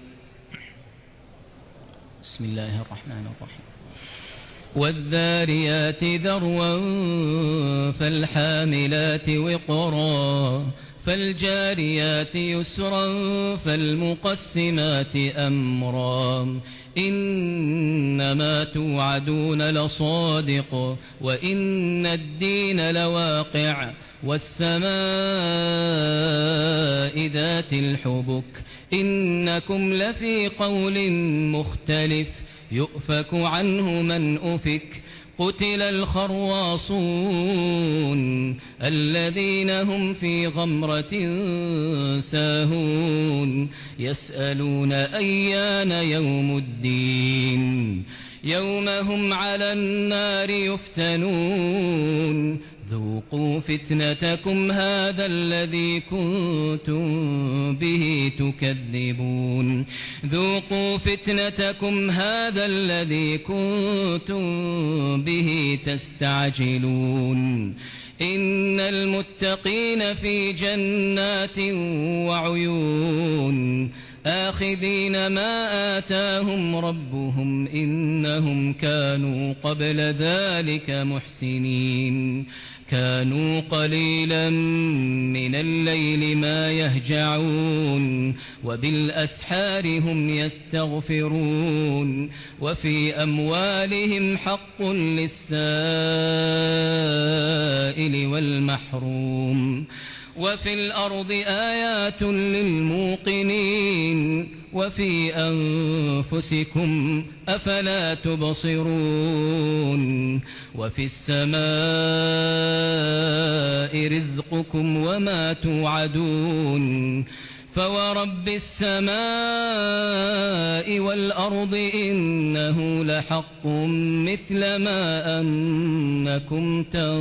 Speaker 4: بسم الله الرحمن الرحيم والذاريات ذروا فالحاملات وقرا فالجاريات يسرا فالمقسمات أمرا إنما توعدون لصادق وإن الدين لواقع والسماء ذات الحبك إنكم لفي قول مختلف يؤفك عنه من أفك قتل الخرواصون الذين هم في غمرة ساهون يسألون أيان يوم الدين يوم هم على النار يفتنون ذوقوا فتنتكم هذا الذي كنتم به تكذبون ذوقوا فتنتكم هذا الذي كنتم به تستعجلون إن المتقين في جنات وعيون آخذين ما آتاهم ربهم إنهم كانوا قبل ذلك محسنين كانوا قليلا من الليل ما يهجعون وبالأسحار هم يستغفرون وفي أموالهم حق للسائل والمحروم وفي الأرض آيات للموقنين وفي أنفسكم أفلا تبصرون وفي السماء رزقكم وما توعدون فورب السماء والأرض إنه لحق مثل ما أنكم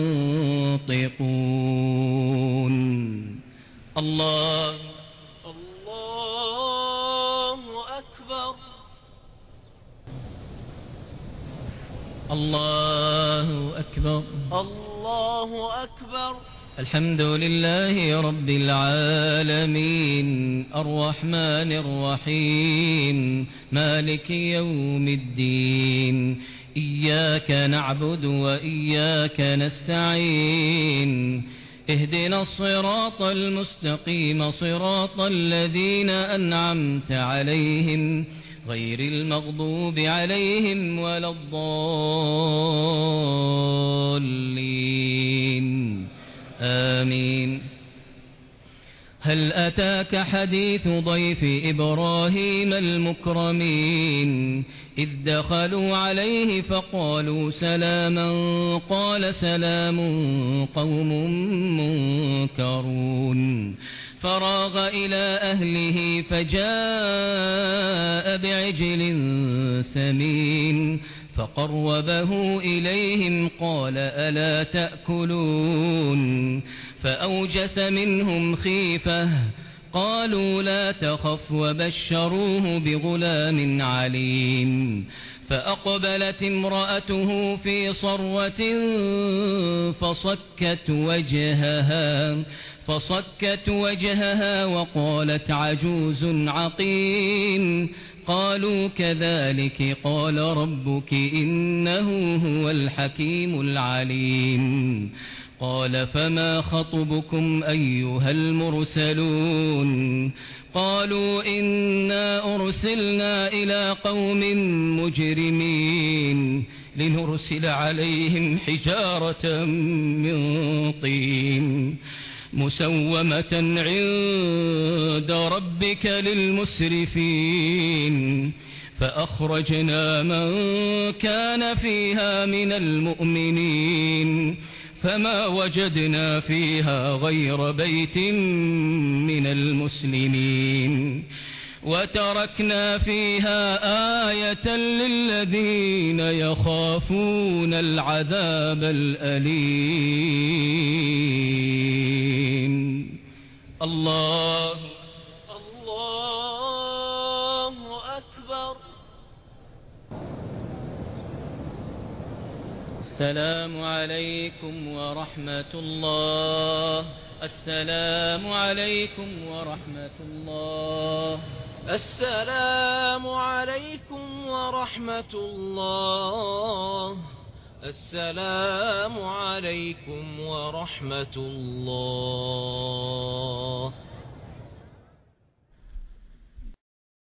Speaker 4: تنطقون الله
Speaker 1: الله أكبر
Speaker 4: الله أكبر
Speaker 1: الله أكبر
Speaker 4: الحمد لله رب العالمين الرحمن الرحيم مالك يوم الدين إياك نعبد وإياك نستعين اهدنا الصراط المستقيم صراط الذين أنعمت عليهم غير المغضوب عليهم ولا الضالين آمين هل أتاك حديث ضيف إبراهيم المكرمين إذ دخلوا عليه فقالوا سلاما قال سلام قوم منكرون فراغ إلى أهله فجاء بعجل سمين فقربه إليهم قال ألا تأكلون فأوجس منهم خيفة قالوا لا تخف وبشروه بغلام عليم فأقبلت امرأته في صرة فصكت وجهها فصكت وجهها وقالت عجوز عقيم قالوا كذلك قال ربك إنه هو الحكيم العليم قال فما خطبكم أيها المرسلون قالوا إنا أرسلنا إلى قوم مجرمين لنرسل عليهم حجارة من طين مسومة عند ربك للمسرفين فأخرجنا من كان فيها من المؤمنين فما وجدنا فيها غير بيت من المسلمين وتركنا فيها آية للذين يخافون العذاب الأليم الله
Speaker 1: الله أكبر
Speaker 4: السلام عليكم ورحمة الله السلام عليكم ورحمة الله
Speaker 1: السلام عليكم ورحمة الله السلام عليكم ورحمة الله